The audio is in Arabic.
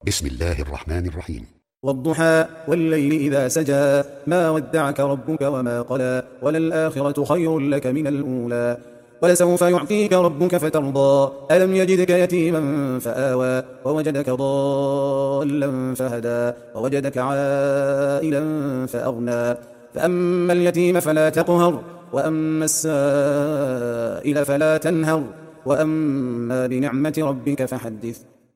بسم الله الرحمن الرحيم. والضحى والليل إذا سجى ما ودعك ربك وما قلى وللآخرة خير لك من الأولى ولسوف يعطيك ربك فترضى ألم يجدك يتيما فآوى ووجدك ضالا فهدى ووجدك عائلا فأغنى فأما اليتيم فلا تقهر وأما السائل فلا تنهر وأما بنعمة ربك فحدث